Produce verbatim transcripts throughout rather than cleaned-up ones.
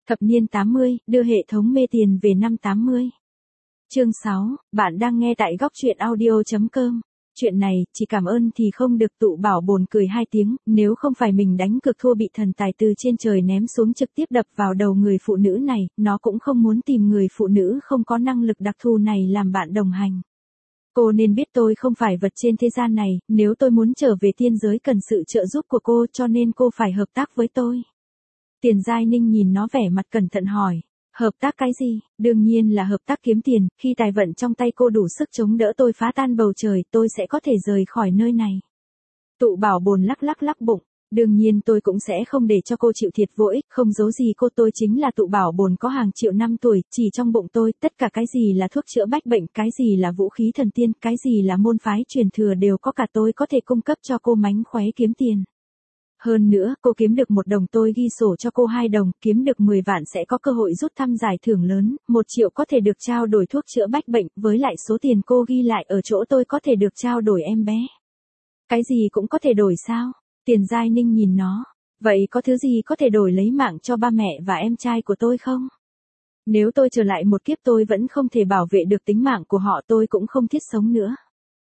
Thập niên tám mươi, đưa hệ thống mê tiền về năm tám mươi. Chương sáu, bạn đang nghe tại góc truyện audio chấm com. Chuyện này, chỉ cảm ơn thì không được. Tụ Bảo bồn cười hai tiếng, nếu không phải mình đánh cược thua bị thần tài từ trên trời ném xuống trực tiếp đập vào đầu người phụ nữ này, nó cũng không muốn tìm người phụ nữ không có năng lực đặc thù này làm bạn đồng hành. Cô nên biết tôi không phải vật trên thế gian này, nếu tôi muốn trở về tiên giới cần sự trợ giúp của cô cho nên cô phải hợp tác với tôi. Tiền Giai Ninh nhìn nó vẻ mặt cẩn thận hỏi. Hợp tác cái gì? Đương nhiên là hợp tác kiếm tiền, khi tài vận trong tay cô đủ sức chống đỡ tôi phá tan bầu trời, tôi sẽ có thể rời khỏi nơi này. Tụ Bảo bồn lắc lắc lắc bụng. Đương nhiên tôi cũng sẽ không để cho cô chịu thiệt vô ích, không giấu gì cô, tôi chính là Tụ Bảo bồn có hàng triệu năm tuổi, chỉ trong bụng tôi, tất cả cái gì là thuốc chữa bách bệnh, cái gì là vũ khí thần tiên, cái gì là môn phái truyền thừa đều có cả tôi có thể cung cấp cho cô mánh khóe kiếm tiền. Hơn nữa, cô kiếm được một đồng tôi ghi sổ cho cô hai đồng, kiếm được mười vạn sẽ có cơ hội rút thăm giải thưởng lớn, một triệu có thể được trao đổi thuốc chữa bách bệnh, với lại số tiền cô ghi lại ở chỗ tôi có thể được trao đổi em bé. Cái gì cũng có thể đổi sao? Tiền Giai Ninh nhìn nó. Vậy có thứ gì có thể đổi lấy mạng cho ba mẹ và em trai của tôi không? Nếu tôi trở lại một kiếp tôi vẫn không thể bảo vệ được tính mạng của họ, tôi cũng không thiết sống nữa.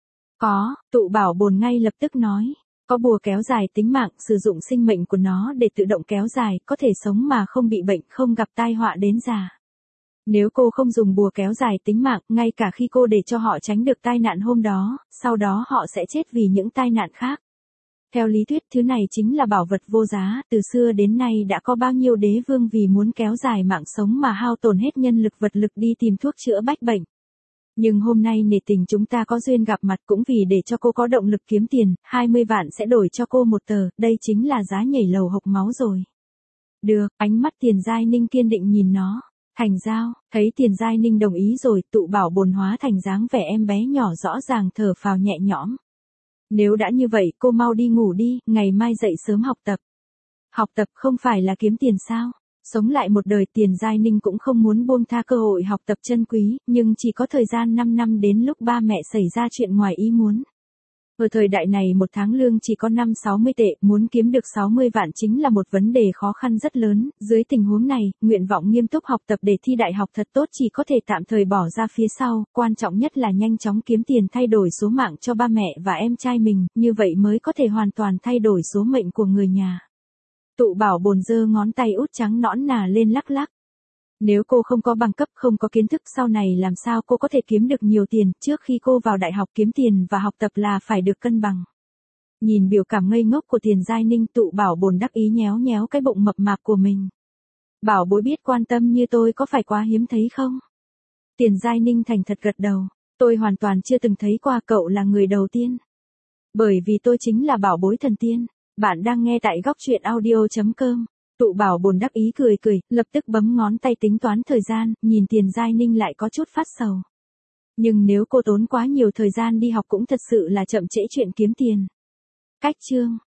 Có, Tụ Bảo bồn ngay lập tức nói. Có bùa kéo dài tính mạng, sử dụng sinh mệnh của nó để tự động kéo dài, có thể sống mà không bị bệnh, không gặp tai họa đến già. Nếu cô không dùng bùa kéo dài tính mạng, ngay cả khi cô để cho họ tránh được tai nạn hôm đó, sau đó họ sẽ chết vì những tai nạn khác. Theo lý thuyết, thứ này chính là bảo vật vô giá, từ xưa đến nay đã có bao nhiêu đế vương vì muốn kéo dài mạng sống mà hao tổn hết nhân lực vật lực đi tìm thuốc chữa bách bệnh. Nhưng hôm nay nể tình chúng ta có duyên gặp mặt cũng vì để cho cô có động lực kiếm tiền, hai mươi vạn sẽ đổi cho cô một tờ, đây chính là giá nhảy lầu hộc máu rồi. Được, ánh mắt Tiền Giai Ninh kiên định nhìn nó. Thành giao, thấy Tiền Giai Ninh đồng ý rồi, Tụ Bảo bồn hóa thành dáng vẻ em bé nhỏ rõ ràng thở phào nhẹ nhõm. Nếu đã như vậy cô mau đi ngủ đi, ngày mai dậy sớm học tập. Học tập không phải là kiếm tiền sao? Sống lại một đời, Tiền Giai Ninh cũng không muốn buông tha cơ hội học tập chân quý, nhưng chỉ có thời gian năm năm đến lúc ba mẹ xảy ra chuyện ngoài ý muốn. Ở thời đại này một tháng lương chỉ có năm sáu mươi tệ, muốn kiếm được sáu mươi vạn chính là một vấn đề khó khăn rất lớn, dưới tình huống này, nguyện vọng nghiêm túc học tập để thi đại học thật tốt chỉ có thể tạm thời bỏ ra phía sau, quan trọng nhất là nhanh chóng kiếm tiền thay đổi số mạng cho ba mẹ và em trai mình, như vậy mới có thể hoàn toàn thay đổi số mệnh của người nhà. Tụ Bảo bồn giơ ngón tay út trắng nõn nà lên lắc lắc. Nếu cô không có bằng cấp, không có kiến thức, sau này làm sao cô có thể kiếm được nhiều tiền, trước khi cô vào đại học kiếm tiền và học tập là phải được cân bằng. Nhìn biểu cảm ngây ngốc của Tiền Giai Ninh, Tụ Bảo bồn đắc ý nhéo nhéo cái bụng mập mạp của mình. Bảo bối biết quan tâm như tôi có phải quá hiếm thấy không? Tiền Giai Ninh thành thật gật đầu. Tôi hoàn toàn chưa từng thấy qua, cậu là người đầu tiên. Bởi vì tôi chính là bảo bối thần tiên. Bạn đang nghe tại góc truyện audio chấm com. Tụ Bảo bồn đắc ý cười cười, lập tức bấm ngón tay tính toán thời gian, nhìn Tiền Giai Ninh lại có chút phát sầu. Nhưng nếu cô tốn quá nhiều thời gian đi học cũng thật sự là chậm trễ chuyện kiếm tiền. Cách chương,